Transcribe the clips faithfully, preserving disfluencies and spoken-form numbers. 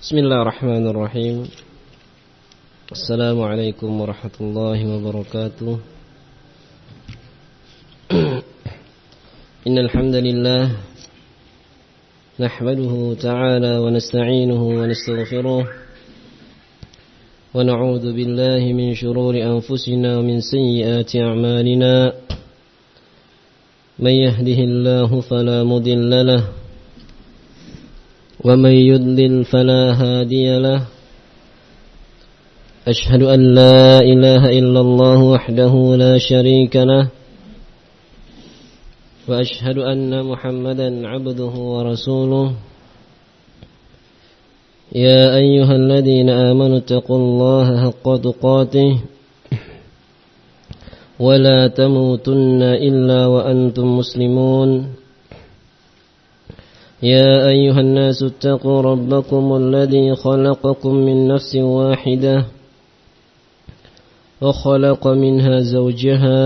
Bismillahirrahmanirrahim. Assalamualaikum warahmatullahi wabarakatuh. Innal hamdalillah nahmaduhu ta'ala wa nasta'inuhu wa nastaghfiruh wa na'udzu billahi min shururi anfusina wa min sayyiati a'malina. May yahdihillahu fala mudilla lahu ومن يضلل فلا هادي له أشهد أن لا إله إلا الله وحده لا شريك له وأشهد أن محمدا عبده ورسوله يا أيها الذين آمنوا اتقوا الله حق تقاته ولا تموتن إلا وأنتم مسلمون يا أيها الناس اتقوا ربكم الذي خلقكم من نفس واحدة وخلق منها زوجها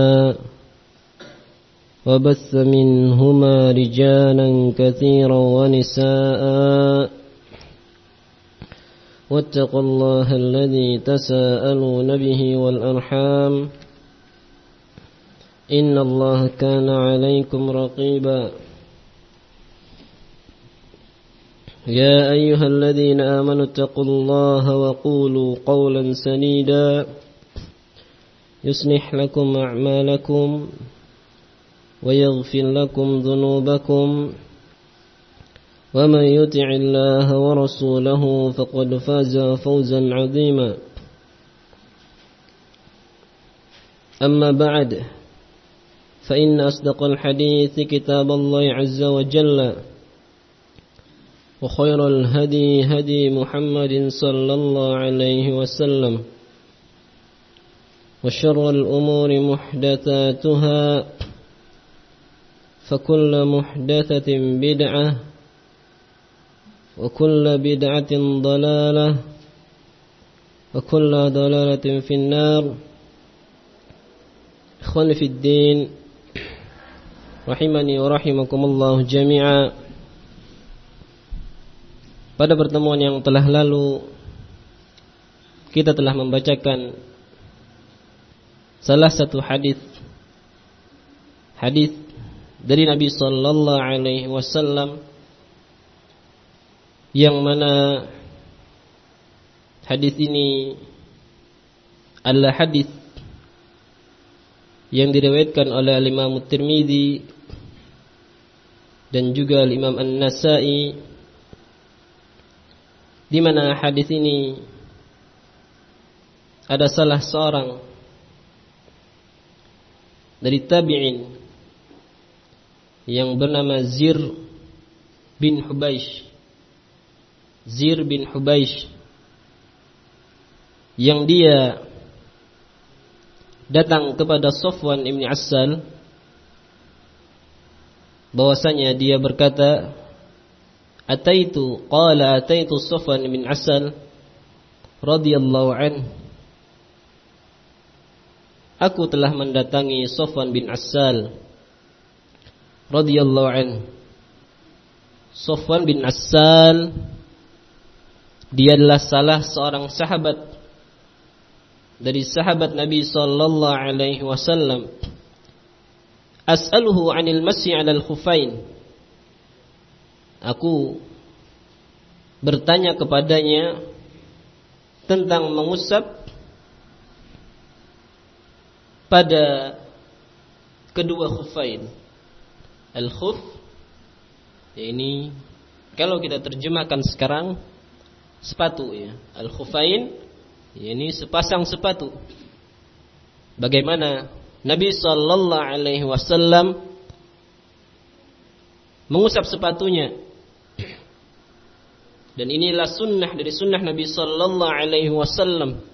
وبث منهما رجالا كثيرا ونساء واتقوا الله الذي تساءلون به والأرحام إن الله كان عليكم رقيبا يا أيها الذين آمنوا اتقوا الله وقولوا قولا سديدا يصلح لكم أعمالكم ويغفر لكم ذنوبكم ومن يطع الله ورسوله فقد فاز فوزا عظيما أما بعد فإن أصدق الحديث كتاب الله عز وجل وخير الهدي هدي محمد صلى الله عليه وسلم وشر الأمور محدثاتها فكل محدثة بدعة وكل بدعة ضلالة وكل ضلالة في النار. إخواني في الدين رحمني ورحمكم الله جميعا. Pada pertemuan yang telah lalu kita telah membacakan salah satu hadis hadis dari Nabi sallallahu alaihi wasallam yang mana hadis ini adalah hadis yang diriwayatkan oleh Imam Tirmidzi dan juga Imam An-Nasa'i, di mana hadis ini ada salah seorang dari tabi'in yang bernama Zir bin Hubaish. Zir bin Hubaish yang dia datang kepada Safwan ibn Assal, bahwasanya dia berkata, Ataitu qala ataitu Safwan bin Assal radhiyallahu an. Aku telah mendatangi Safwan bin Assal radhiyallahu an. Safwan bin Assal dia adalah salah seorang sahabat dari sahabat Nabi sallallahu alaihi wasallam. As'aluhu 'anil masyi 'alal khuffain. Aku bertanya kepadanya tentang mengusap pada kedua khuffain. Al-khuf, ya ini kalau kita terjemahkan sekarang sepatu ya. Al-khuffain, ya ini sepasang sepatu. Bagaimana Nabi sallallahu alaihi wasallam mengusap sepatunya. Dan inilah sunnah dari sunnah Nabi sallallahu alaihi wasallam.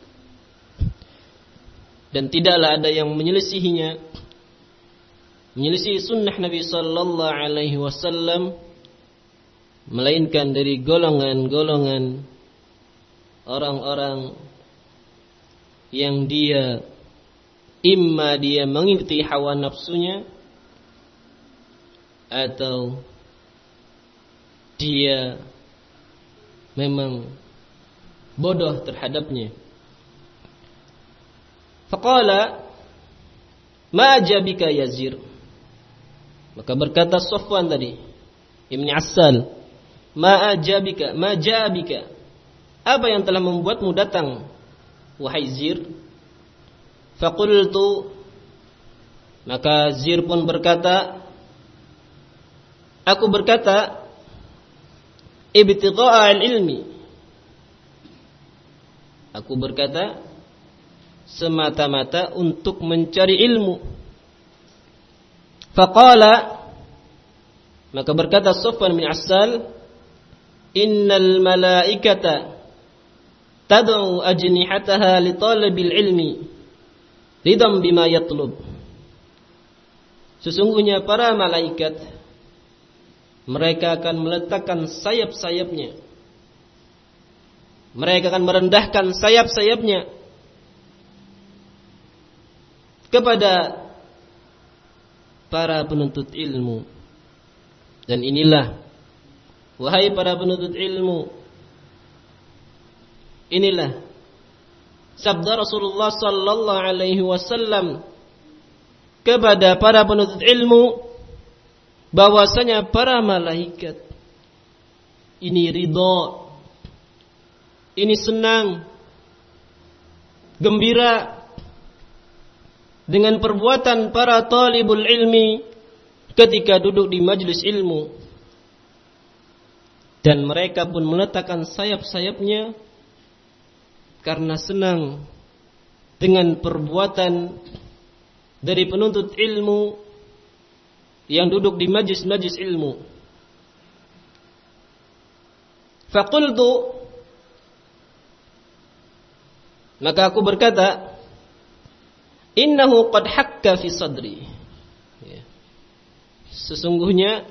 Dan tidaklah ada yang menyelisihinya, menyelisih sunnah Nabi sallallahu alaihi wasallam, melainkan dari golongan-golongan orang-orang yang dia imma dia mengikuti hawa nafsunya atau dia memang bodoh terhadapnya. Faqala ma jabika ya Zir. Maka berkata Safwan tadi, Ibn Assal, ma ajabika, ma jabika. Apa yang telah membuatmu datang, wahai Zir? Faqultu, maka Zir pun berkata, aku berkata, ibtigha'a al-ilmi. Aku berkata semata-mata untuk mencari ilmu. Faqala, maka berkata Safwan bin Assal, innal malaikata tad'u ajnihataha li talabil ilmi ridam bima yatlub. Sesungguhnya para malaikat mereka akan meletakkan sayap-sayapnya, mereka akan merendahkan sayap-sayapnya kepada para penuntut ilmu. Dan inilah, wahai para penuntut ilmu, inilah sabda Rasulullah sallallahu alaihi wasallam kepada para penuntut ilmu, bahwasanya para malaikat ini ridha, ini senang, gembira dengan perbuatan para talibul ilmi ketika duduk di majlis ilmu. Dan mereka pun meletakkan sayap-sayapnya karena senang dengan perbuatan dari penuntut ilmu yang duduk di majlis-majlis ilmu. Faqultu, maka aku berkata, innahu qad hakka fi sadri. Ya. Sesungguhnya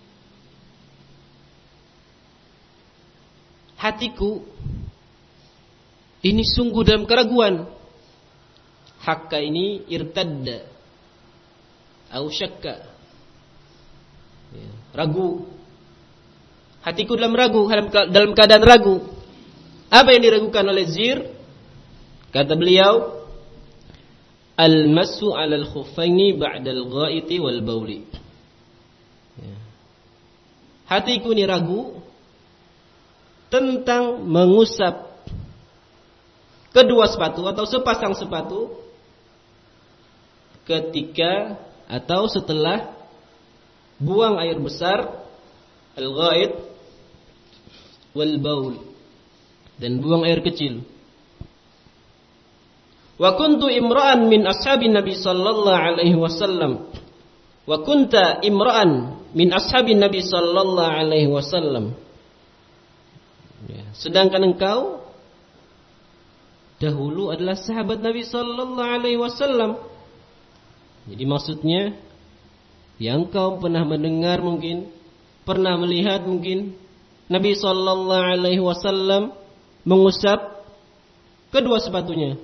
hatiku ini sungguh dalam keraguan. Hakka ini irtadda au syakka. Ya. Ragu. Hatiku dalam ragu, dalam keadaan ragu. Apa yang diragukan oleh Zir? Kata beliau, al-massu 'alal khuffaini ba'dal ghaiti wal bauli. Ya. Hatiku ini ragu tentang mengusap kedua sepatu atau sepasang sepatu ketika atau setelah buang air besar, al-ghait wal baul, dan buang air kecil. Wa kuntu imra'an min ashabin Nabi sallallahu alaihi wasallam. Wa kunta imra'an min ashabin Nabi sallallahu alaihi wasallam. Ya. Sedangkan engkau dahulu adalah sahabat Nabi sallallahu alaihi wasallam. Jadi maksudnya, yang engkau pernah mendengar mungkin, pernah melihat mungkin Nabi sallallahu alaihi wasallam mengusap kedua sepatunya.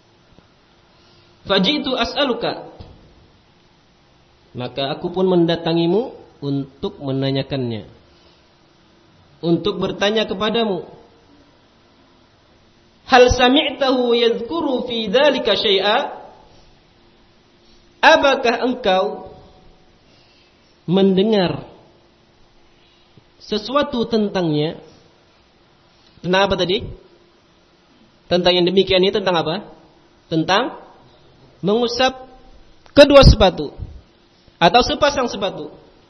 Fajitu as'aluka, maka aku pun mendatangimu untuk menanyakannya, untuk bertanya kepadamu, hal sami'tahu yadhkuru fi dzalika syai'a? Apakah engkau mendengar sesuatu tentangnya? Tentang apa tadi? Tentang yang demikian ini tentang apa? Tentang mengusap kedua sepatu atau sepasang sepatu.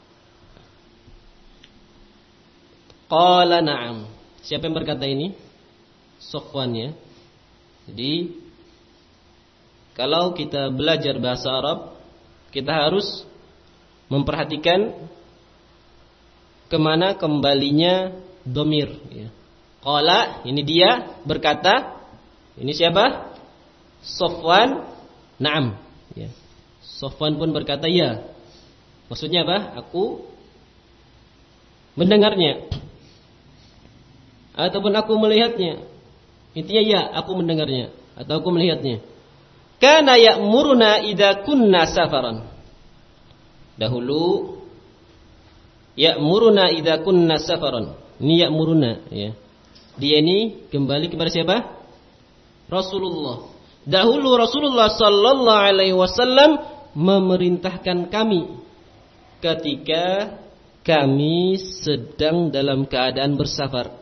Qala na'am. Siapa yang berkata ini? Safwan, ya. Jadi kalau kita belajar bahasa Arab, kita harus memperhatikan kemana kembalinya dhamir, ya. Qala, ini dia berkata. Ini siapa? Safwan. Naam, ya. Safwan pun berkata ya. Maksudnya apa? Aku mendengarnya, ataupun aku melihatnya. Intinya ya, aku mendengarnya atau aku melihatnya. Kana ya'muruna idza kunna safaran. Dahulu ya'muruna idza kunna safaran. Ini ya'muruna, ya. Dia ini kembali kepada siapa? Rasulullah. Dahulu Rasulullah sallallahu alaihi wasallam memerintahkan kami ketika kami sedang dalam keadaan bersafar.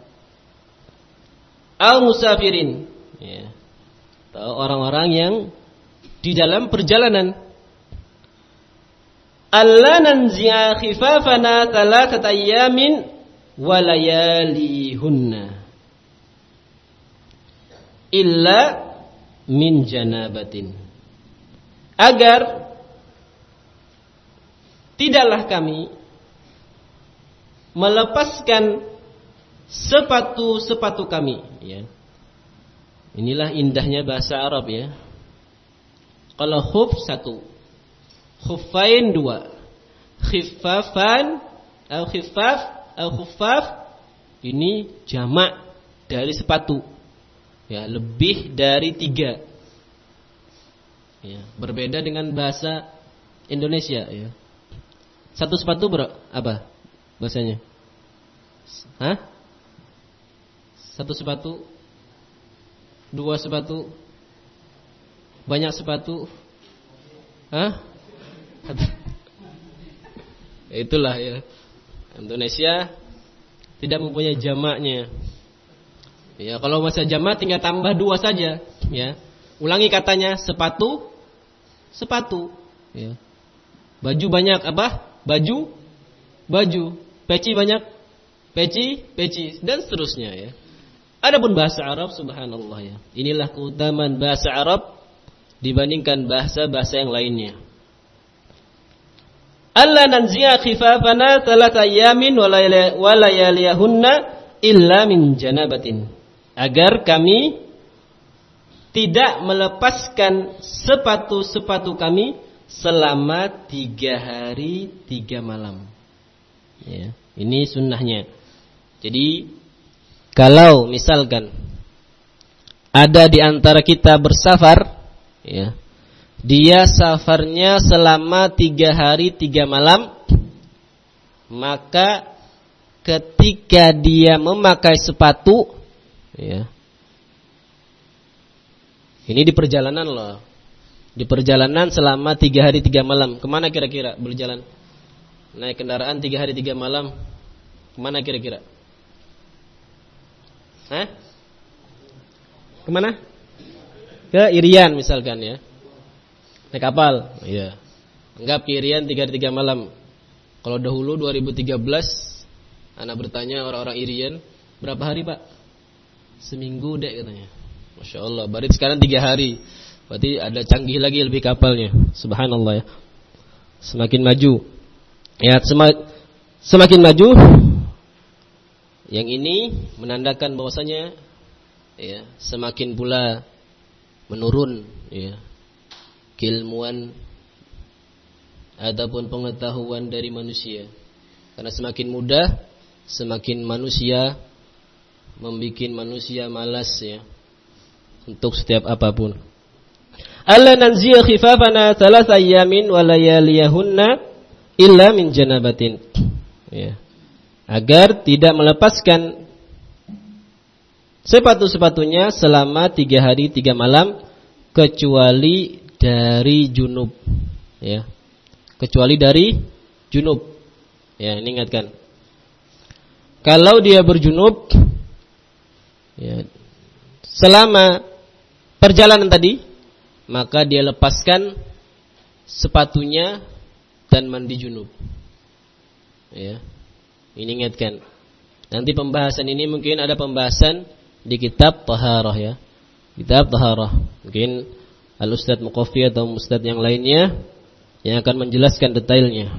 Al musafirin, ya. Orang-orang yang di dalam perjalanan. Alla nanzi'a khifafana thalathata ayyamin wa layalihunna illa min janabatin. Agar tidaklah kami melepaskan sepatu-sepatu kami, ya. Inilah indahnya bahasa Arab, ya. Kalau khuf satu, khuffain dua, khiffafan atau khiffaf atau khuffaf, ini jamak dari sepatu, ya, lebih dari tiga, ya. Berbeda dengan bahasa Indonesia, ya. Satu sepatu ber apa bahasanya? Hah? Satu sepatu, dua sepatu, banyak sepatu, hah? Itulah, ya. Indonesia tidak mempunyai jamaknya. Ya, kalau masa jamak tinggal tambah dua saja, ya. Ulangi katanya, sepatu, sepatu, ya. Baju banyak apa? Baju, baju. Peci banyak, peci, peci, dan seterusnya, ya. Adapun bahasa Arab, subhanallah, ya. Inilah keutamaan bahasa Arab dibandingkan bahasa-bahasa yang lainnya. Alla nanzi'a khifafana thalatha ayyamin wa layaliyahunna illa min janabatin. Agar kami tidak melepaskan sepatu-sepatu kami selama tiga hari tiga malam. Ya, ini sunnahnya. Jadi kalau misalkan ada di antara kita bersafar, ya, dia safarnya selama tiga hari tiga malam, maka ketika dia memakai sepatu, ya, ini di perjalanan loh, di perjalanan selama tiga hari tiga malam, kemana kira-kira berjalan? Naik kendaraan tiga hari tiga malam, kemana kira-kira? Hah? Kemana? Ke Irian misalkan, ya. Naik kapal, iya. Anggap ke Irian tiga hari tiga malam. Kalau dahulu dua ribu tiga belas, anak bertanya orang-orang Irian, berapa hari pak? Seminggu dek katanya. Masya Allah, baru sekarang tiga hari. Berarti ada canggih lagi lebih kapalnya. Subhanallah, ya. Semakin maju, ya, semak, semakin maju. Yang ini menandakan bahwasanya, ya, semakin pula menurun, ya, keilmuan ataupun pengetahuan dari manusia. Karena semakin mudah, semakin manusia membikin manusia malas, ya, untuk setiap apapun. Alla nanzi'a khifafana thalatha ayyamin wa layaliyahunna illa min janabatin. Ya. Agar tidak melepaskan sepatu-sepatunya selama tiga hari tiga malam kecuali dari junub, ya, kecuali dari junub, ya. Ini ingatkan, kalau dia berjunub, ya, selama perjalanan tadi, maka dia lepaskan sepatunya dan mandi junub, ya. Ini ingatkan. Nanti pembahasan ini mungkin ada pembahasan di kitab Taharah, ya. Kitab Taharah. Mungkin Al-Ustadz Muqaffi atau Ustadz yang lainnya yang akan menjelaskan detailnya.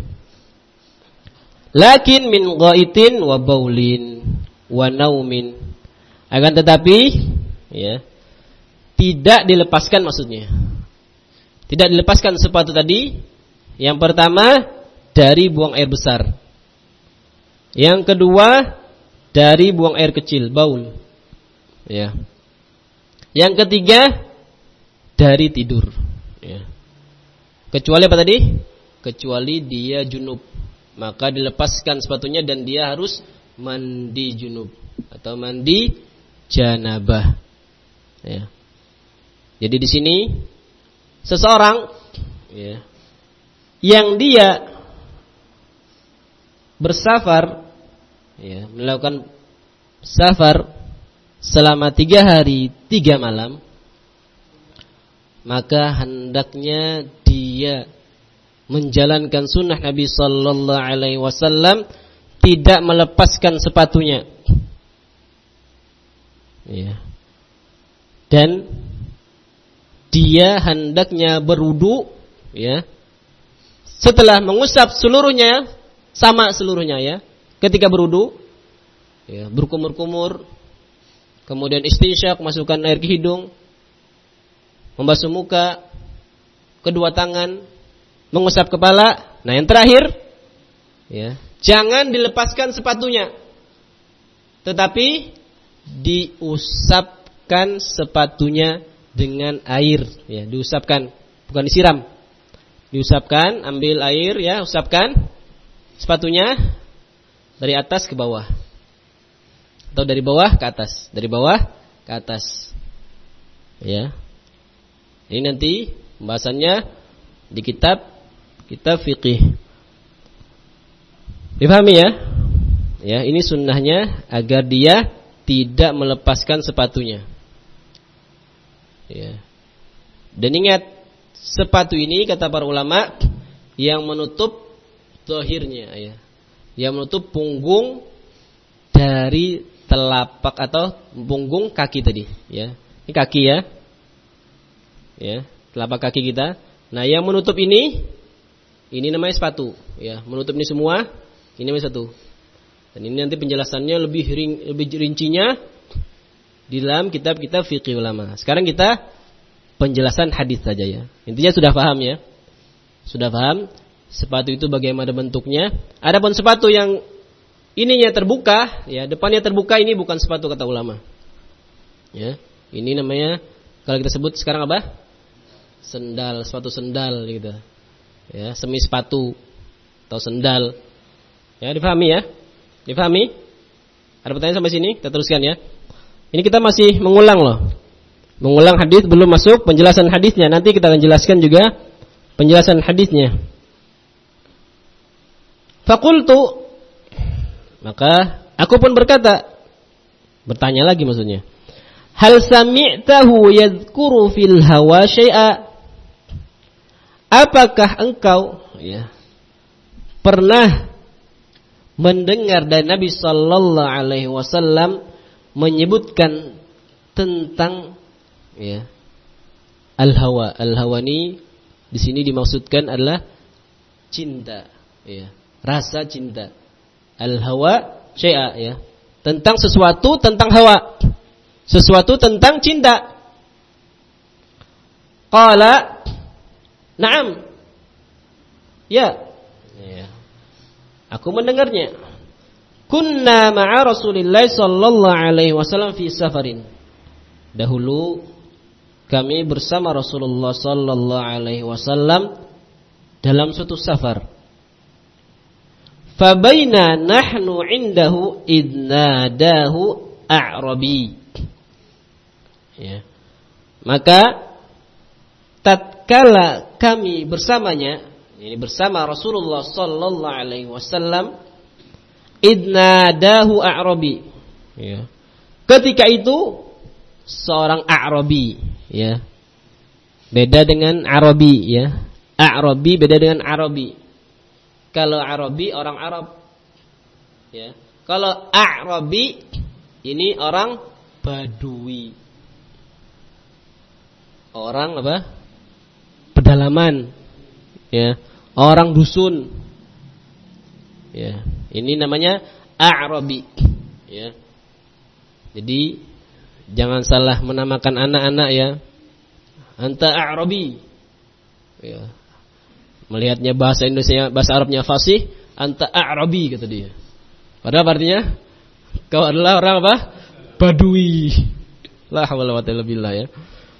Lakin min ghaitin wa baulin wa naumin. Akan tetapi, ya, tidak dilepaskan maksudnya. Tidak dilepaskan sepatu tadi. Yang pertama dari buang air besar. Yang kedua dari buang air kecil, baul, ya. Yang ketiga dari tidur, ya. Kecuali apa tadi? Kecuali dia junub, maka dilepaskan sepatunya dan dia harus mandi junub atau mandi janabah. Ya. Jadi di sini seseorang ya, yang dia bersafar, ya, melakukan safar selama tiga hari tiga malam, maka hendaknya dia menjalankan sunnah Nabi Sallallahu Alaihi Wasallam, tidak melepaskan sepatunya, ya. Dan dia hendaknya berwudu, ya. Setelah mengusap seluruhnya, sama seluruhnya, ya. Ketika berwudu, ya, berkumur-kumur, kemudian istinsyak, masukkan air ke hidung, membasuh muka, kedua tangan, mengusap kepala. Nah, yang terakhir, ya, jangan dilepaskan sepatunya, tetapi diusapkan sepatunya dengan air, ya, diusapkan, bukan disiram. Diusapkan, ambil air, ya, usapkan sepatunya dari atas ke bawah, atau dari bawah ke atas, dari bawah ke atas, ya. Ini nanti pembahasannya di kitab kitab fikih. Dipahami ya? Ya, ini sunnahnya agar dia tidak melepaskan sepatunya. Ya. Dan ingat, sepatu ini kata para ulama yang menutup zahirnya, ya, yang menutup punggung dari telapak atau punggung kaki tadi, ya. Ini kaki, ya, ya, telapak kaki kita. Nah, yang menutup ini, ini namanya sepatu, ya. Menutup ini semua, ini namanya sepatu. Dan ini nanti penjelasannya lebih ring, lebih rincinya di dalam kitab-kitab fikih ulama. Sekarang kita penjelasan hadis saja, ya. Intinya sudah paham, ya. Sudah paham sepatu itu bagaimana bentuknya. Adapun sepatu yang ininya terbuka, ya, depannya terbuka, ini bukan sepatu kata ulama. Ya, ini namanya kalau kita sebut sekarang apa? Sendal, sepatu sendal gitu. Ya, semi sepatu atau sendal. Ya, dipahami, ya? Dipahami? Ada pertanyaan sampai sini? Kita teruskan, ya. Ini kita masih mengulang loh. Mengulang hadis, belum masuk penjelasan hadisnya. Nanti kita akan jelaskan juga penjelasan hadisnya. Faqultu, maka aku pun berkata, bertanya lagi maksudnya, hal sami'tahu yadhkuru fil hawa syai'a? Apakah engkau, ya, pernah mendengar dari Nabi sallallahu alaihi wasallam menyebutkan tentang, ya, al-hawa? Al-hawa ini di sini dimaksudkan adalah cinta, ya, rasa cinta. Al-hawa syai'a, ya, tentang sesuatu, tentang hawa, sesuatu tentang cinta. Qala, na'am, ya, ya, aku mendengarnya. Kunna ma'a Rasulillah sallallahu alaihi wasallam fi safarin. Dahulu kami bersama Rasulullah sallallahu alaihi wasallam dalam suatu safar. Fabaina nahnu indahu idnadahu a'rabi. Ya. Maka tatkala kami bersamanya, ini bersama Rasulullah sallallahu alaihi wasallam, idnadahu a'rabi. Ya. Ketika itu seorang A'rabi, ya. Beda dengan Arabi, ya. A'rabi beda dengan Arabi. Kalau Arabi orang Arab, ya. Kalau A'rabi ini orang Badui, orang apa? Pedalaman, ya. Orang dusun, ya. Ini namanya A'rabi, ya. Jadi jangan salah menamakan anak-anak, ya. Anta A'rabi, ya. Melihatnya bahasa Indonesia, bahasa Arabnya fasih, anta A'rabi kata dia. Padahal artinya kau adalah orang apa? Badui. La haula wa quwwata illa billah, ya.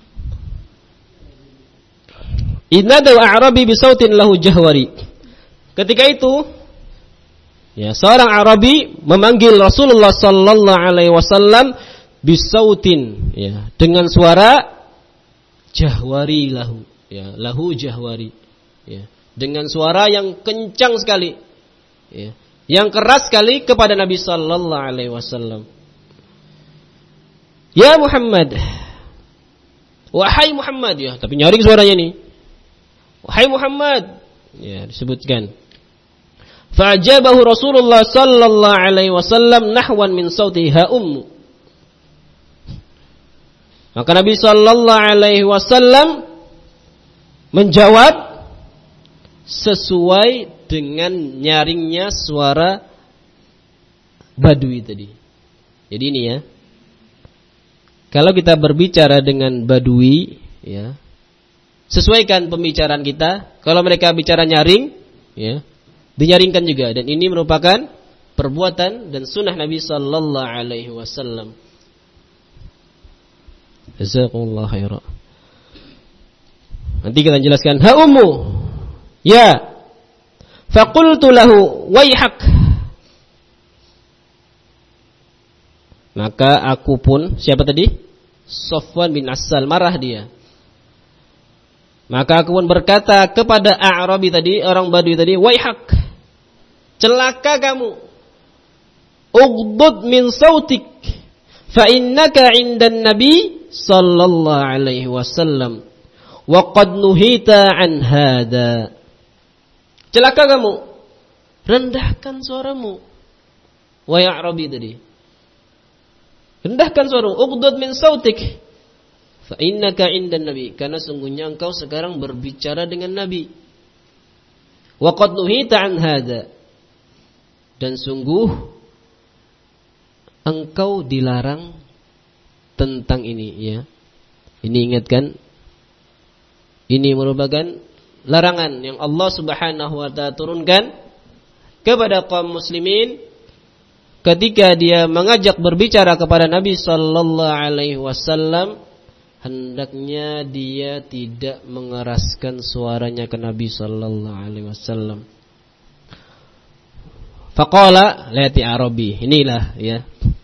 Idnadu A'rabi bi sautin lahu jahwari. Ketika itu, ya, seorang Arabi memanggil Rasulullah sallallahu alaihi wasallam bisautin, ya, dengan suara jahwari lahu, ya, lahu jahwari, ya, dengan suara yang kencang sekali, ya, yang keras sekali kepada Nabi sallallahu alaihi wasallam. Ya Muhammad, wahai Muhammad, ya, tapi nyaring suaranya nih. Wahai Muhammad, ya, disebutkan. Fa'ajabahu Rasulullah sallallahu alaihi wasallam nahwan min sautiha ummu. Maka Nabi sallallahu alaihi wasallam menjawab sesuai dengan nyaringnya suara Badui tadi. Jadi ini ya, kalau kita berbicara dengan Badui, ya, sesuaikan pembicaraan kita. Kalau mereka bicara nyaring, ya, dinyaringkan juga. Dan ini merupakan perbuatan dan sunnah Nabi sallallahu alaihi wasallam. Jazakumullah khairan. Nanti kita jelaskan. Ha ummu, ya. Faqultu lahu waihak. Maka aku pun, siapa tadi? Safwan bin Assal, marah dia. Maka aku pun berkata kepada A'rabi tadi, orang Badui tadi, waihak, celaka kamu. Ughdud min sautik, fa innaka 'indan nabi sallallahu alaihi wasallam wa qad nuhita an hada. Celaka kamu, rendahkan suaramu. Wahai A'rabi tadi, rendahkan suaramu. Ughdud min sautik, fa innaka 'indan nabi, karena sungguhnya engkau sekarang berbicara dengan Nabi. Wa qad nuhita an hada, dan sungguh engkau dilarang tentang ini, ya. Ini ingatkan, ini merupakan larangan yang Allah Subhanahu wa taala turunkan kepada kaum muslimin ketika dia mengajak berbicara kepada Nabi sallallahu alaihi wasallam, hendaknya dia tidak mengeraskan suaranya ke Nabi sallallahu alaihi wasallam. Faqala lati Arabi, inilah ya.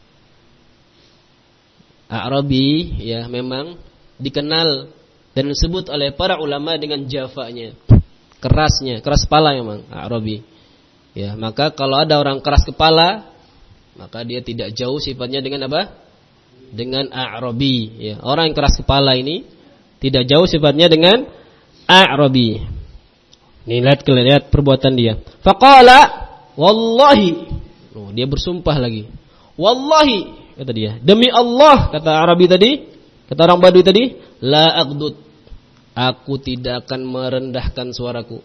Arabi ya memang dikenal dan disebut oleh para ulama dengan jafanya, kerasnya, keras kepala memang Arabi. Ya, maka kalau ada orang keras kepala, maka dia tidak jauh sifatnya dengan apa? Dengan Arabi, ya. Orang yang keras kepala ini tidak jauh sifatnya dengan Arabi. Nih lihat lihat perbuatan dia. Faqala wallahi. Oh, dia bersumpah lagi. Wallahi, kata dia. Demi Allah, kata Arabi tadi, kata orang Badui tadi, la aghdud, aku tidak akan merendahkan suaraku.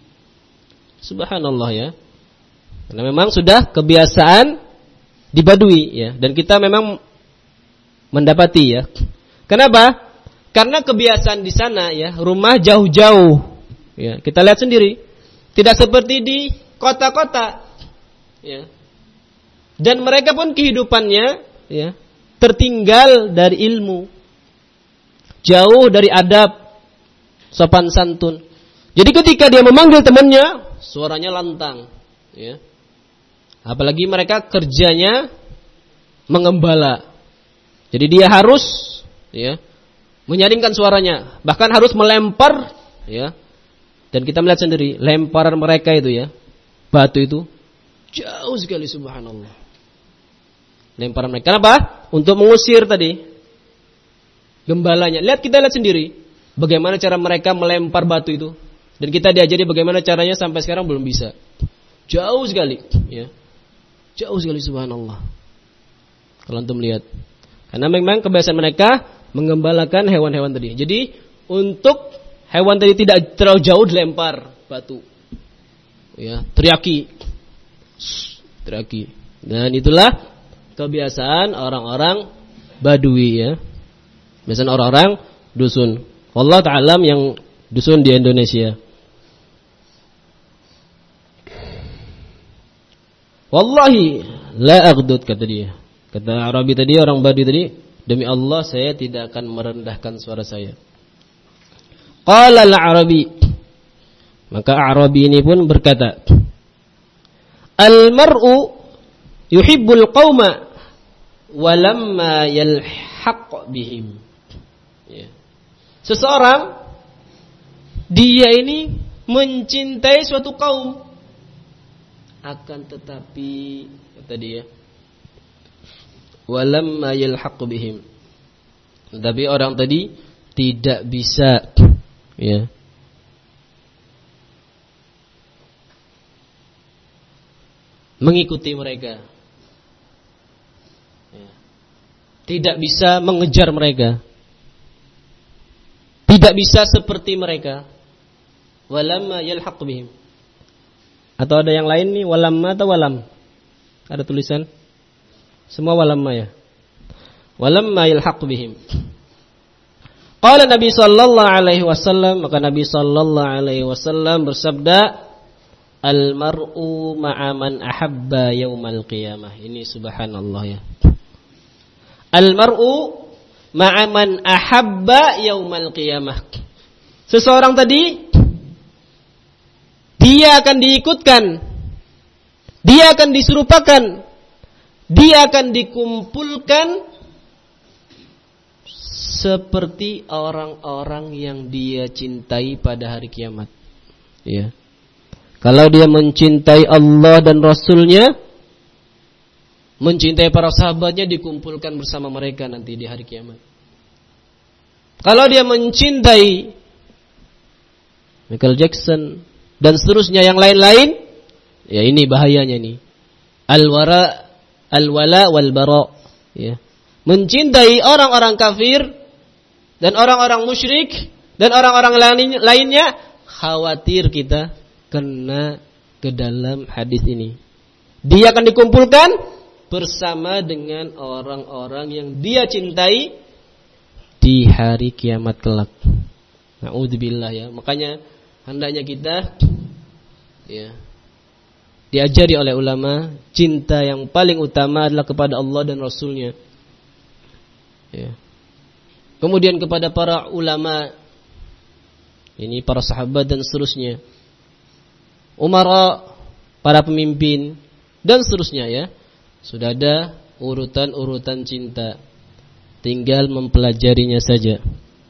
Subhanallah ya. Karena memang sudah kebiasaan di Badui ya, dan kita memang mendapati ya. Kenapa? Karena kebiasaan di sana ya, rumah jauh-jauh. Ya, kita lihat sendiri. Tidak seperti di kota-kota. Ya. Dan mereka pun kehidupannya ya, tertinggal dari ilmu. Jauh dari adab, sopan santun. Jadi ketika dia memanggil temannya, suaranya lantang, ya. Apalagi mereka kerjanya mengembala. Jadi dia harus ya, menyaringkan suaranya, bahkan harus melempar ya. Dan kita melihat sendiri lemparan mereka itu ya, batu itu jauh sekali, subhanallah. Lemparan mereka kenapa? Untuk mengusir tadi gembalanya. Lihat, kita lihat sendiri bagaimana cara mereka melempar batu itu. Dan kita diajari bagaimana caranya, sampai sekarang belum bisa. Jauh sekali ya. Jauh sekali, subhanallah. Kalau antum lihat, karena memang kebiasaan mereka menggembalakan hewan-hewan tadi. Jadi untuk hewan tadi tidak terlalu jauh dilempar batu. Ya, teriaki. Teriaki. Dan itulah kebiasaan orang-orang Badui ya. Biasanya orang-orang dusun. Wallahu ta'ala yang dusun di Indonesia. Wallahi la aghdud, kata dia. Kata Arabi tadi, orang Badui tadi, demi Allah saya tidak akan merendahkan suara saya. Qala al-Arabi, maka Arabi ini pun berkata, al-mar'u yuhibbul qauma walamma yalhaq bihim. Ya. Seseorang dia ini mencintai suatu kaum, akan tetapi kata dia walamma yalhaq bihim, tapi orang tadi tidak bisa ya mengikuti mereka, ya. Tidak bisa mengejar mereka, tidak bisa seperti mereka. Walamma yalhaq bihim. Atau ada yang lain nih, walamma atau walam? Ada tulisan? Semua walamma ya. Walamma yalhaq bihim. Qala Nabi sallallahu alaihi wasallam, maka Nabi sallallahu alaihi wasallam bersabda, al-mar'u ma'a man ahabba yaumal qiyamah. Ini subhanallah ya. Al-mar'u ma'a man ahabba yaumal qiyamah. Seseorang tadi dia akan diikutkan, dia akan diserupakan, dia akan dikumpulkan seperti orang-orang yang dia cintai pada hari kiamat. Ya. Kalau dia mencintai Allah dan Rasulnya, mencintai para sahabatnya, dikumpulkan bersama mereka nanti di hari kiamat. Kalau dia mencintai Michael Jackson dan seterusnya yang lain-lain, ya ini bahayanya nih. Al-wara, al-wala wal bara. Ya. Mencintai orang-orang kafir dan orang-orang musyrik dan orang-orang lainnya, khawatir kita kena ke dalam hadis ini. Dia akan dikumpulkan bersama dengan orang-orang yang dia cintai di hari kiamat kelak. Na'udzubillah ya. Makanya hendaknya kita ya diajari oleh ulama, cinta yang paling utama adalah kepada Allah dan Rasulnya. Ya. Kemudian kepada para ulama, ini para sahabat dan seterusnya, umara, para pemimpin dan seterusnya ya. Sudah ada urutan-urutan cinta, tinggal mempelajarinya saja.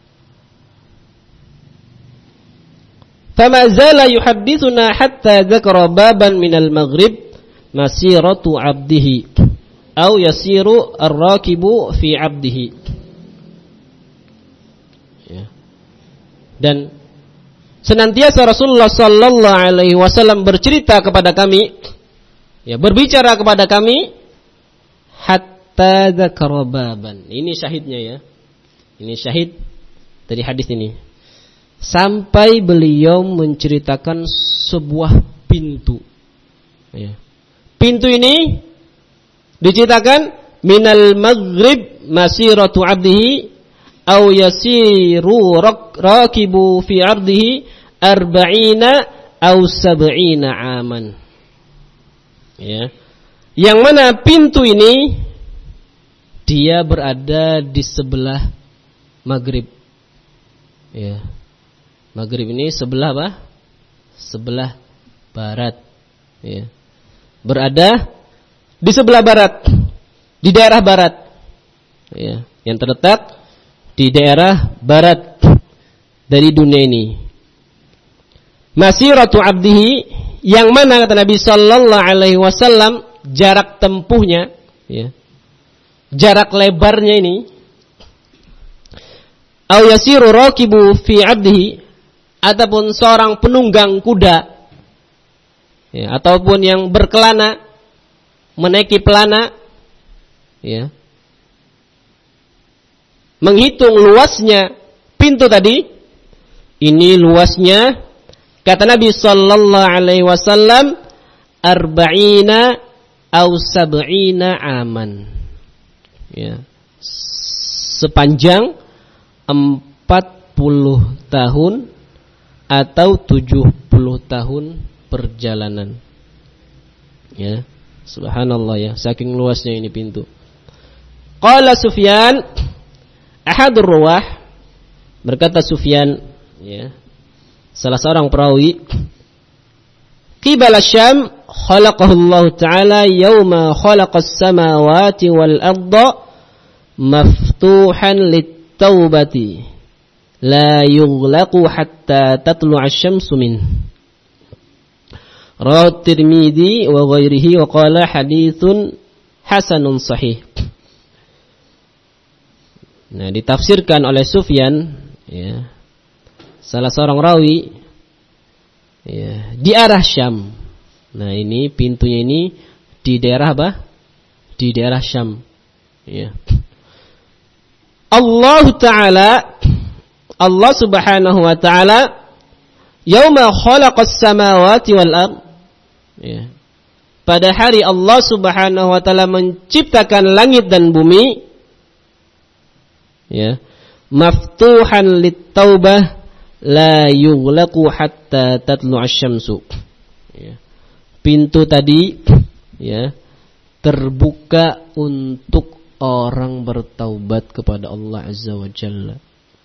Fama zala yuhaddithuna hatta dzakara baban minal maghrib masiratu 'abdihi aw yasiru ar-rakibu fi 'abdihi. Ya. Dan senantiasa Rasulullah sallallahu alaihi wasallam bercerita kepada kami, ya, berbicara kepada kami hatta dzakara baban. Ini syahidnya ya. Ini syahid dari hadis ini. Sampai beliau menceritakan sebuah pintu. Ya. Pintu ini diceritakan minal maghrib masiratu 'abdihi aw yasiru rakibu fi 'abdihi arba'ina aw sab'ina 'aman. Ya. Yang mana pintu ini dia berada di sebelah maghrib. Ya. Maghrib ini sebelah apa? Sebelah barat. Ya. Berada di sebelah barat, di daerah barat. Ya. Yang terletak di daerah barat dari dunia ini. Masiratu 'abdihi, yang mana kata Nabi sallallahu alaihi wasallam jarak tempuhnya, ya, jarak lebarnya ini, au yasiru rakibu fi 'abdihi, ataupun seorang penunggang kuda, ya, ataupun yang berkelana menaiki pelana, ya, menghitung luasnya pintu tadi, ini luasnya kata Nabi sallallahu alaihi wasallam arba'ina aw sab'ina aman, ya, sepanjang empat puluh tahun atau tujuh puluh tahun perjalanan. Ya, subhanallah ya, saking luasnya ini pintu. Qala Sufyan, ahadur ruwah, berkata Sufyan, ya, salah seorang perawi, qibala Syam khalaqahu Allah Ta'ala yawma khalaqas samawati wal arda maftuhan lit-taubati la yughlaqu hatta tatlu'a asy-syamsu min. Rawahu Tirmidzi wa ghairihi wa qala haditsun hasanun sahih. Nah, ditafsirkan oleh Sufyan, ya, salah seorang rawi, ya, di arah Syam. Nah, ini pintunya ini di daerah apa? Di daerah Syam. Ya. Allah Ta'ala, Allah Subhanahu wa Ta'ala, yauma khalaqas samawati wal ard. Ya. Pada hari Allah Subhanahu wa Ta'ala menciptakan langit dan bumi, ya, maftuhan lit-taubah la yughlaqu hatta tatlu'a asy-syamsu. Ya. Pintu tadi, ya, terbuka untuk orang bertaubat kepada Allah Azza wa Jalla.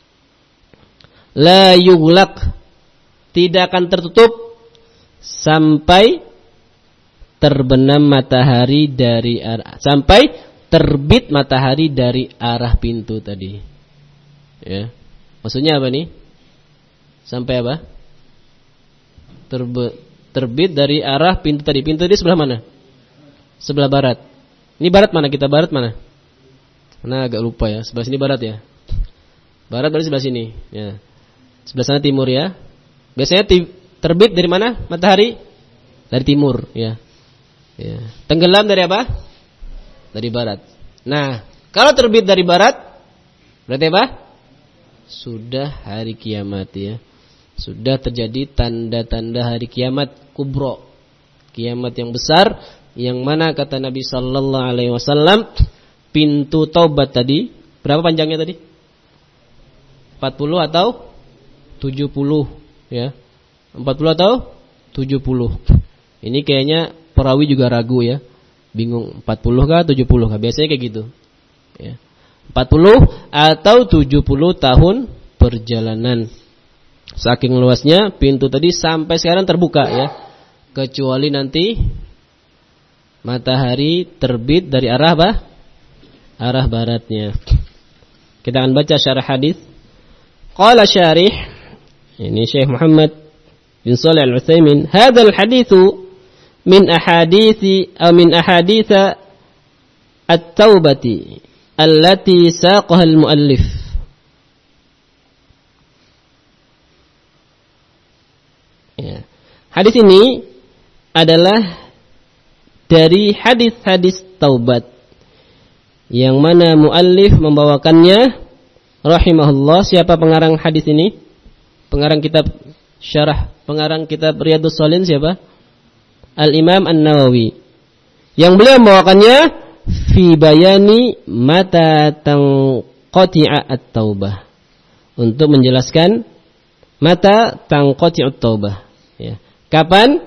La yughlaq, tidak akan tertutup sampai terbenam matahari dari arah, sampai terbit matahari dari arah pintu tadi. Ya. Maksudnya apa nih? Sampai apa? Terbe, terbit dari arah pintu tadi. Pintu di sebelah mana? Sebelah barat. Ini barat mana? Kita barat mana? Nah, agak lupa ya. Sebelah sini barat ya. Barat berarti sebelah sini. Ya. Sebelah sana timur ya. Biasanya terbit dari mana? Matahari? Dari timur ya. Ya. Tenggelam dari apa? Dari barat. Nah, kalau terbit dari barat, berarti apa? Sudah hari kiamat ya. Sudah terjadi tanda-tanda hari kiamat kubro. Kiamat yang besar, yang mana kata Nabi sallallahu alaihi wasallam, pintu taubat tadi, berapa panjangnya tadi? empat puluh atau tujuh puluh ya. empat puluh atau tujuh puluh. Ini kayaknya perawi juga ragu ya. Bingung empat puluh kah tujuh puluh kah? Biasanya kayak gitu. Ya. empat puluh atau tujuh puluh tahun perjalanan. Saking luasnya pintu tadi sampai sekarang terbuka ya. Kecuali nanti matahari terbit dari arah apa? Arah baratnya. Kita akan baca syarah hadis. Qala syarih, ini Syekh Muhammad bin Shalih Al-Utsaimin, hadzal haditsu min ahadithi atau min ahaditsa at-taubati allati saqaha al-muallif. Ya. Hadis ini adalah dari hadis-hadis taubat yang mana muallif membawakannya rahimahullah. Siapa pengarang hadis ini? Pengarang kitab syarah, pengarang kitab Riyadhus Shalihin siapa? Al-Imam An-Nawawi. Yang beliau membawakannya fi bayani mata tanqati'a at-taubah. Untuk menjelaskan mata tanqati'ut taubah. Ya. Kapan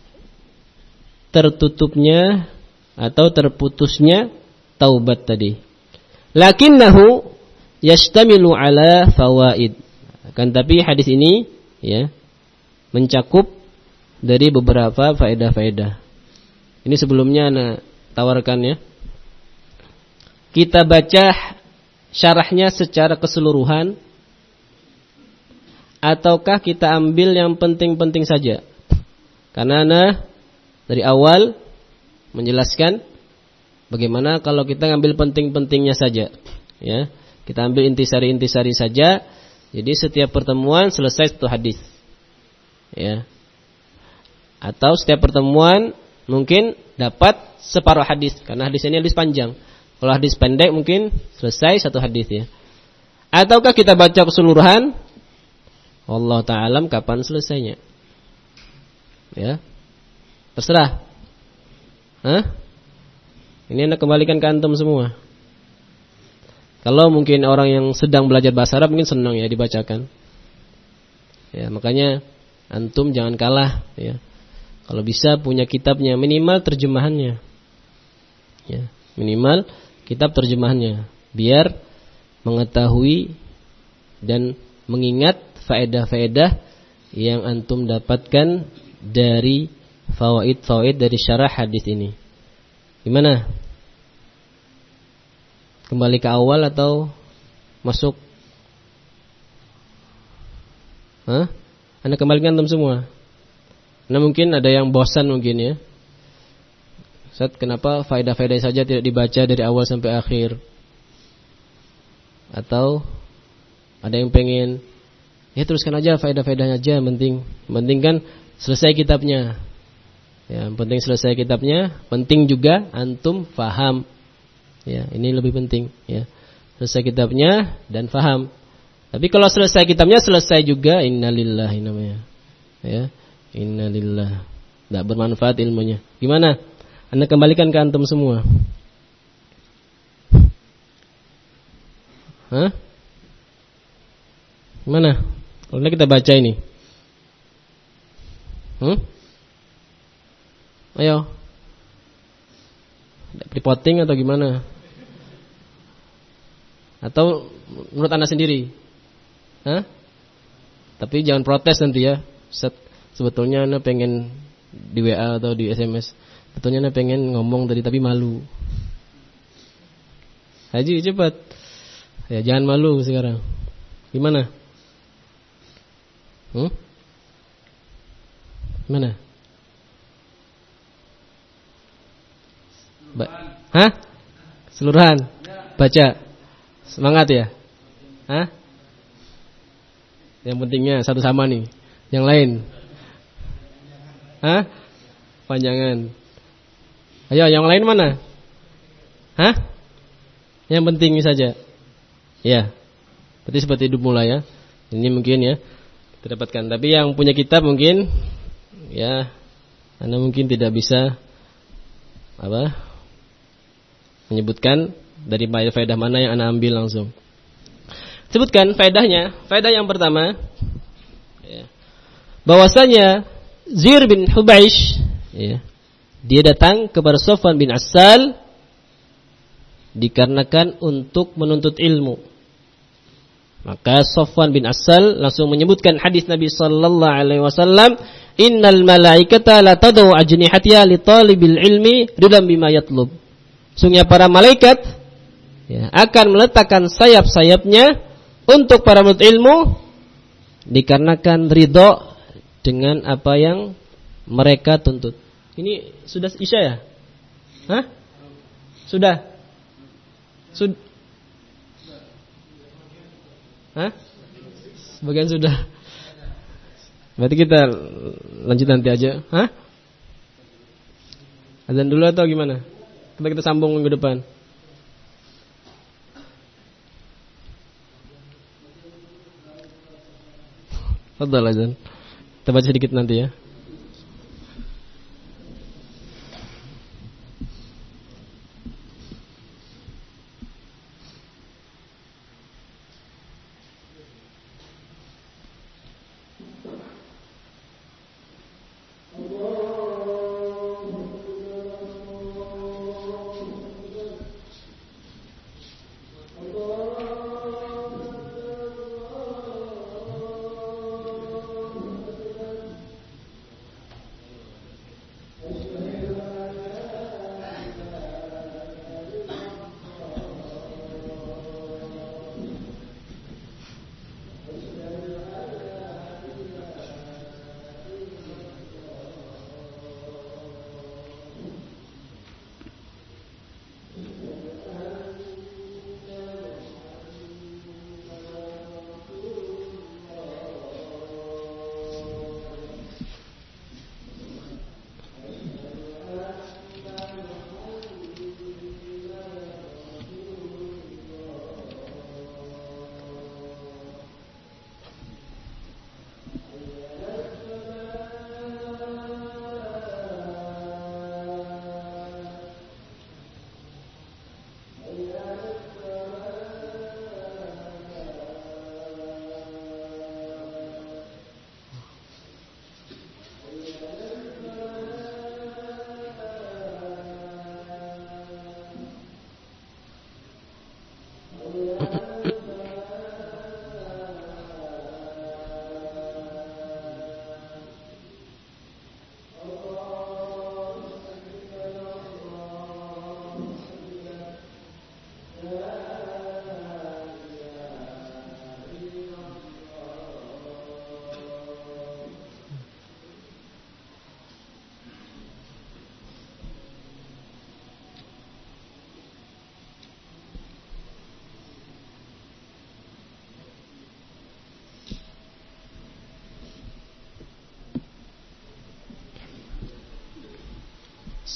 tertutupnya atau terputusnya taubat tadi. Lakinnahu yashtamilu ala fawaid. Kan tapi hadis ini ya mencakup dari beberapa faedah-faedah. Ini sebelumnya ana tawarkan ya. Kita baca syarahnya secara keseluruhan ataukah kita ambil yang penting-penting saja? Karena ana dari awal menjelaskan bagaimana kalau kita ngambil penting-pentingnya saja. Ya, kita ambil intisari-intisari saja. Jadi setiap pertemuan selesai satu hadis. Ya. Atau setiap pertemuan mungkin dapat separuh hadis karena hadis ini hadis panjang. Kalau hadis pendek mungkin selesai satu hadis ya. Ataukah kita baca keseluruhan? Allah ta'ala kapan selesainya? Ya. Terserah. Hah? Ini anda kembalikan ke antum semua. Kalau mungkin orang yang sedang belajar bahasa Arab mungkin senang ya dibacakan. Ya, makanya antum jangan kalah ya. Kalau bisa punya kitabnya, minimal terjemahannya. Ya, minimal kitab terjemahannya biar mengetahui dan mengingat faedah-faedah yang antum dapatkan dari fawaid-fawaid dari syarah hadis ini. Gimana? Kembali ke awal atau masuk? Hah? Anda kembalikan antum semua. Nah mungkin ada yang bosan mungkin ya. Ustaz, kenapa faedah-faedah saja tidak dibaca dari awal sampai akhir? Atau ada yang pengen, ya teruskan aja faedah-faedahnya aja, penting, penting kan selesai kitabnya. Ya, penting selesai kitabnya, penting juga antum faham. Ya, ini lebih penting. Ya, selesai kitabnya dan faham. Tapi kalau selesai kitabnya selesai juga, innalillahi namanya. Ya, innalillah. Tidak bermanfaat ilmunya. Gimana? Anda kembalikan ke antum semua. Hah? Gimana? Kalau kita baca ini. Hmm? Ayo. Reporting atau gimana? Atau menurut Anda sendiri? Hah? Tapi jangan protes nanti ya. Set, sebetulnya Anda pengen di W A atau di S M S. Sebetulnya Anda pengen ngomong tadi tapi malu. Haji cepat. Ya jangan malu sekarang. Gimana? Hmm? Gimana? Ba- Hah? Seluruhan? Baca. Semangat ya? Hah? Yang pentingnya satu sama nih. Yang lain? Hah? Panjangan. Ayo yang lain mana? Hah? Yang penting saja. Ya. Berarti seperti itu mulai ya. Ini mungkin ya terdapatkan. Tapi yang punya kitab mungkin ya Anda mungkin tidak bisa apa? Menyebutkan dari faedah mana yang Anda ambil langsung. Sebutkan faedahnya. Faedah yang pertama ya, bahwasanya Zir bin Hubaish ya, dia datang kepada Sofwan bin Assal dikarenakan untuk menuntut ilmu. Maka Sofwan bin Assal langsung menyebutkan hadis Nabi sallallahu alaihi wasallam, "Innal malaikata la tadau ajnihatiha li talibil ilmi ridan bima yatlub." Sungguhnya para malaikat ya, akan meletakkan sayap-sayapnya untuk para penuntut ilmu dikarenakan ridho dengan apa yang mereka tuntut. Ini sudah isya ya? Hah? Sudah? Sud Hah? Sebagian sudah. Berarti kita lanjut nanti aja. Hah? Azan dulu atau gimana? Kita kita sambung minggu depan. Fadhal azan. Kita baca sedikit nanti ya.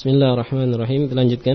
Bismillahirrahmanirrahim. Kita lanjutkan.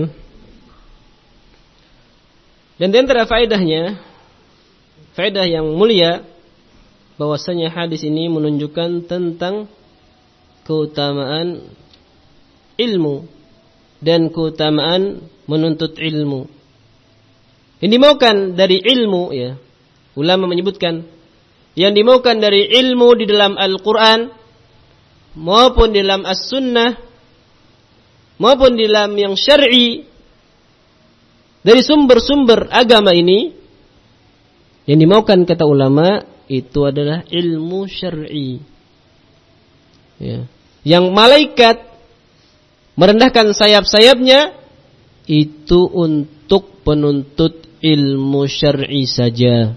Dan di antara faedahnya, faedah yang mulia, bahwasanya hadis ini menunjukkan tentang keutamaan ilmu dan keutamaan menuntut ilmu. Yang dimaukan dari ilmu, ya, ulama menyebutkan yang dimaukan dari ilmu di dalam Al-Quran maupun di dalam As-Sunnah maupun di dalam yang syar'i dari sumber-sumber agama ini, yang dimaukan kata ulama itu adalah ilmu syar'i, ya. Yang malaikat merendahkan sayap-sayapnya itu untuk penuntut ilmu syar'i saja.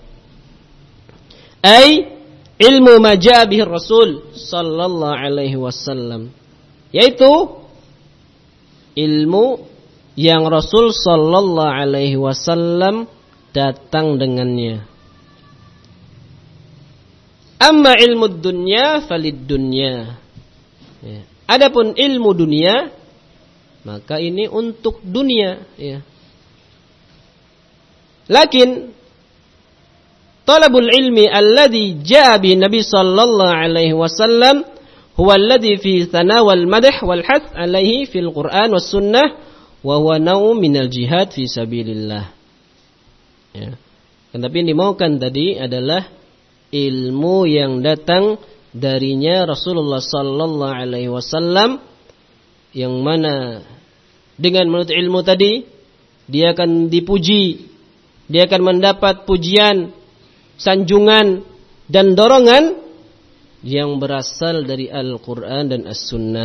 Ai ilmu ma jaa bihi Rasul sallallahu alaihi wasallam, yaitu ilmu yang Rasul sallallahu alaihi wasallam datang dengannya. Amma ilmu dunya falid dunya. Ya. Adapun ilmu dunia, maka ini untuk dunia, ya. Lakin talabul ilmi alladhi jaa bi Nabi sallallahu alaihi wasallam huwa alladhi fi thanawal madh wal hath alaihi fil Qur'an was sunnah wa huwa naum minal jihad fi sabilillah. Ya. Tetapi yang dimaukan tadi adalah ilmu yang datang darinya Rasulullah sallallahu alaihi wasallam, yang mana dengan menuntut ilmu tadi dia akan dipuji, dia akan mendapat pujian, sanjungan dan dorongan yang berasal dari Al-Quran dan As-Sunnah.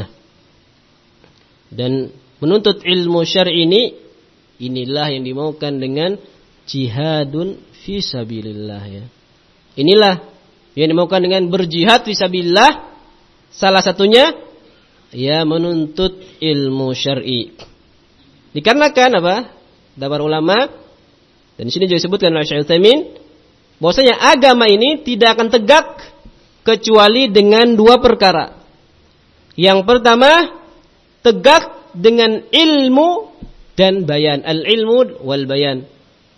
Dan menuntut ilmu syar'i ini, inilah yang dimaukan dengan jihadun fi sabilillah, ya. Inilah yang dimaukan dengan berjihad fi sabilillah. Salah satunya ya menuntut ilmu syar'i. Dikarenakan apa? Dapat ulama, dan di sini juga disebutkan oleh Syekh Utsaimin, bahwasanya agama ini tidak akan tegak kecuali dengan dua perkara. Yang pertama, tegak dengan ilmu dan bayan. Al-ilmu wal bayan.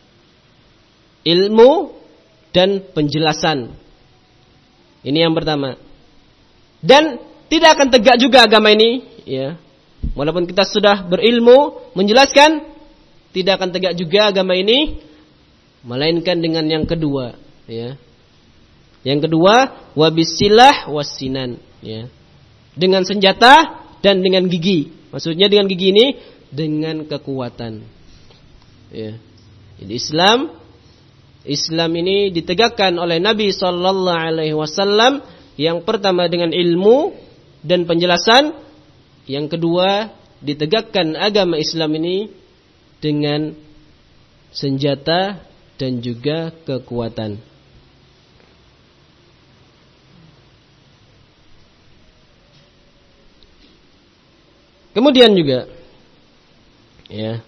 Ilmu dan penjelasan. Ini yang pertama. Dan tidak akan tegak juga agama ini, ya. Walaupun kita sudah berilmu, menjelaskan, tidak akan tegak juga agama ini, melainkan dengan yang kedua, ya. Yang kedua, wabisilah wasinan, ya. Dengan senjata dan dengan gigi. Maksudnya dengan gigi ini dengan kekuatan. Ya. Jadi Islam Islam ini ditegakkan oleh Nabi sallallahu alaihi wasallam, yang pertama dengan ilmu dan penjelasan, yang kedua ditegakkan agama Islam ini dengan senjata dan juga kekuatan. Kemudian juga, ya,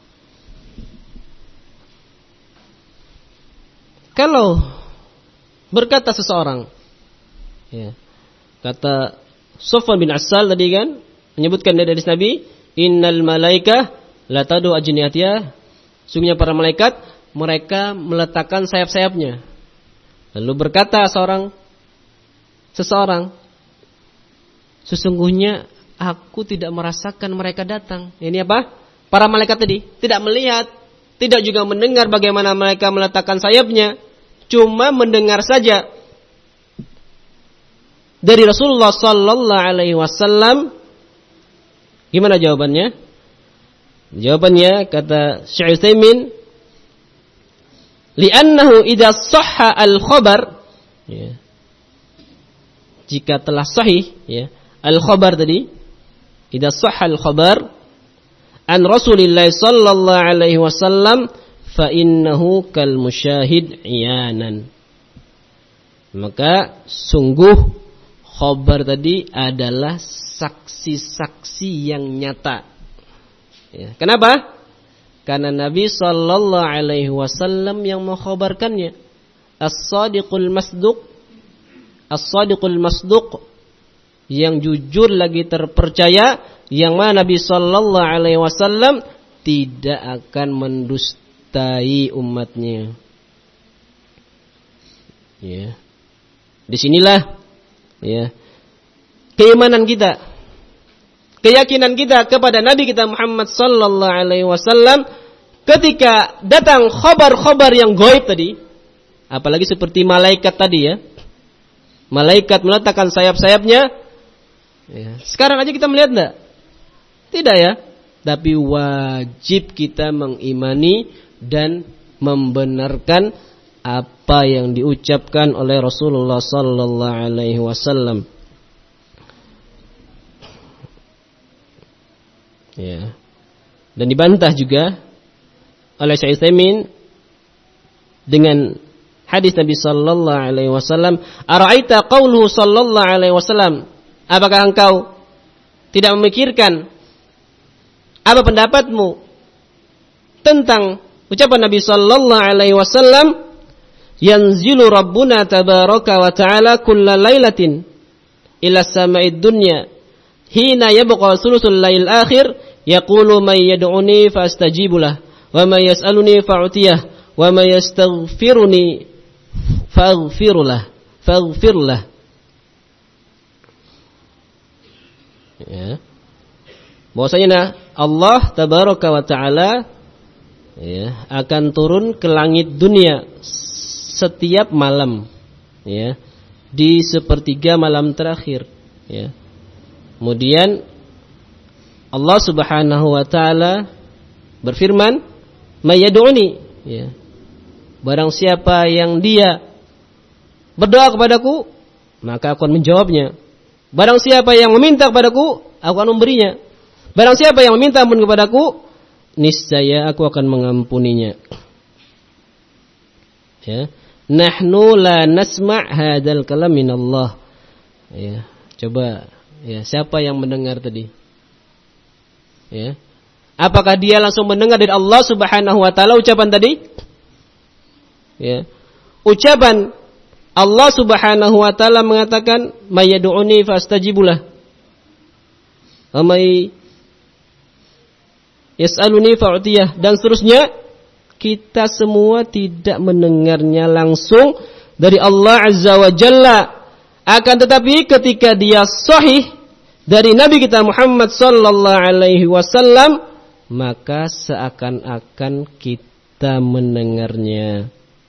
kalau berkata seseorang, ya, kata Sofwan bin Assal tadi kan, menyebutkan dari hadis Nabi, innal malaikah la tadu ajniyatiha, sungguhnya para malaikat mereka meletakkan sayap-sayapnya. Lalu berkata seorang seseorang, sesungguhnya aku tidak merasakan mereka datang. Ini apa? Para malaikat tadi tidak melihat, tidak juga mendengar bagaimana mereka meletakkan sayapnya, cuma mendengar saja dari Rasulullah sallallahu alaihi wasallam. Gimana jawabannya? Jawabannya kata Syekh Utsaimin, li'annahu idza sahha al-khabar, ya, jika telah sahih, ya, al-khabar tadi, idza sahha al-khabar an Rasulillah sallallahu alaihi wasallam fa innahu kal musyahid iyanan, maka sungguh khabar tadi adalah saksi-saksi yang nyata, ya. Kenapa? Karena Nabi sallallahu alaihi wasallam yang mengkhabarkannya. As-sadiqul masduq, as-sadiqul masduq, yang jujur lagi terpercaya, yang mana Nabi sallallahu alaihi wasallam tidak akan mendustai umatnya. Ya. Disinilah ya keimanan kita, keyakinan kita kepada Nabi kita Muhammad sallallahu alaihi wasallam ketika datang khabar-khabar yang gaib tadi, apalagi seperti malaikat tadi ya. Malaikat meletakkan sayap-sayapnya. Ya. Sekarang aja kita melihat enggak? Tidak ya. Tapi wajib kita mengimani dan membenarkan apa yang diucapkan oleh Rasulullah sallallahu alaihi wasallam. Ya. Dan dibantah juga oleh Syekh Utsaimin dengan hadis Nabi sallallahu alaihi wasallam, "Ara'aita qauluhu sallallahu alaihi wasallam?" Apakah engkau tidak memikirkan apa pendapatmu tentang ucapan Nabi sallallahu alaihi wasallam, "Yanzilu Rabbuna tabaraka wa ta'ala kulla lailatin ila sama'id dunya hina yabqa thuluthul lail akhir yaqulu may yad'uni fastajibu lah wa may yas'aluni fa'utiyah wa may yastaghfiruni faghfirlah faghfirlah." Ya. Bahwasanya nah, Allah tabaraka wa ta'ala ya, akan turun ke langit dunia setiap malam ya, di sepertiga malam terakhir ya. Kemudian Allah Subhanahu wa taala berfirman, "Mayad'uni," ya. Barang siapa yang dia berdoa kepadaku, maka aku akan menjawabnya. Barang siapa yang meminta kepadaku, aku akan memberinya. Barang siapa yang meminta ampun kepadaku, niscaya aku akan mengampuninya. Ya. Nahnu la nasma' hadzal kalam min Allah. Ya, coba ya, siapa yang mendengar tadi? Ya. Apakah dia langsung mendengar dari Allah Subhanahu wa taala ucapan tadi? Ya. Ucapan Allah Subhanahu wa taala mengatakan, "May yad'uni fastajibulah." Wa may yas'aluni fa'utiyah, dan seterusnya. Kita semua tidak mendengarnya langsung dari Allah Azza wa Jalla. Akan tetapi ketika dia sahih dari Nabi kita Muhammad sallallahu alaihi wasallam, maka seakan-akan kita mendengarnya.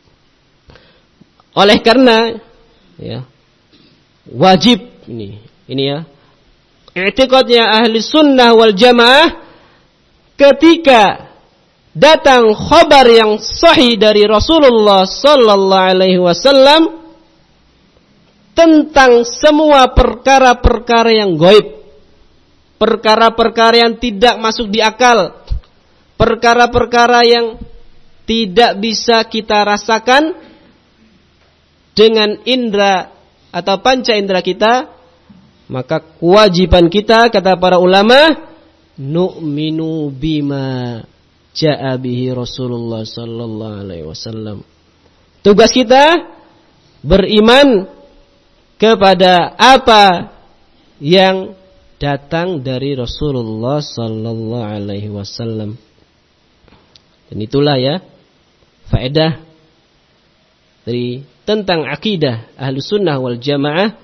Oleh karena ya, wajib ini ini ya, i'tiqadnya ahli sunnah wal jamaah ketika datang khabar yang sahih dari Rasulullah sallallahu alaihi wasallam tentang semua perkara-perkara yang gaib, perkara-perkara yang tidak masuk di akal, perkara-perkara yang tidak bisa kita rasakan dengan indera atau panca indera kita, maka kewajiban kita, kata para ulama, nu'minu bima ja'a bihi Rasulullah sallallahu alaihi wasallam. Tugas kita beriman kepada apa yang datang dari Rasulullah sallallahu alaihi wasallam. Dan itulah ya faedah dari tentang akidah Ahlus Sunnah wal Jamaah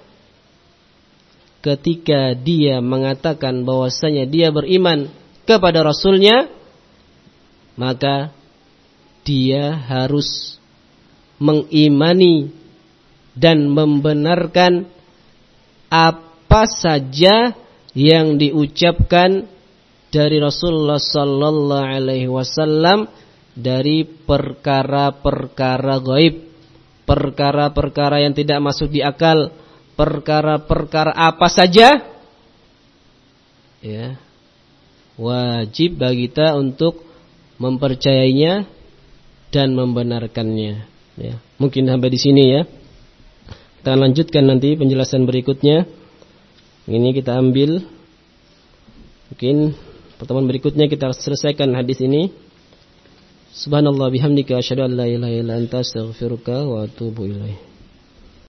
ketika dia mengatakan bahwasanya dia beriman kepada Rasulnya, maka dia harus mengimani dan membenarkan apa saja yang diucapkan dari Rasulullah sallallahu alaihi wasallam dari perkara-perkara gaib, perkara-perkara yang tidak masuk di akal, perkara-perkara apa saja ya, wajib bagi kita untuk mempercayainya dan membenarkannya. Ya, mungkin sampai di sini ya. Kita lanjutkan nanti penjelasan berikutnya. Ini kita ambil. Mungkin pertemuan berikutnya kita selesaikan hadis ini. Subhanallah bihamdika asyhadu an la ilaha illa anta astaghfiruka wa atubu ilaik.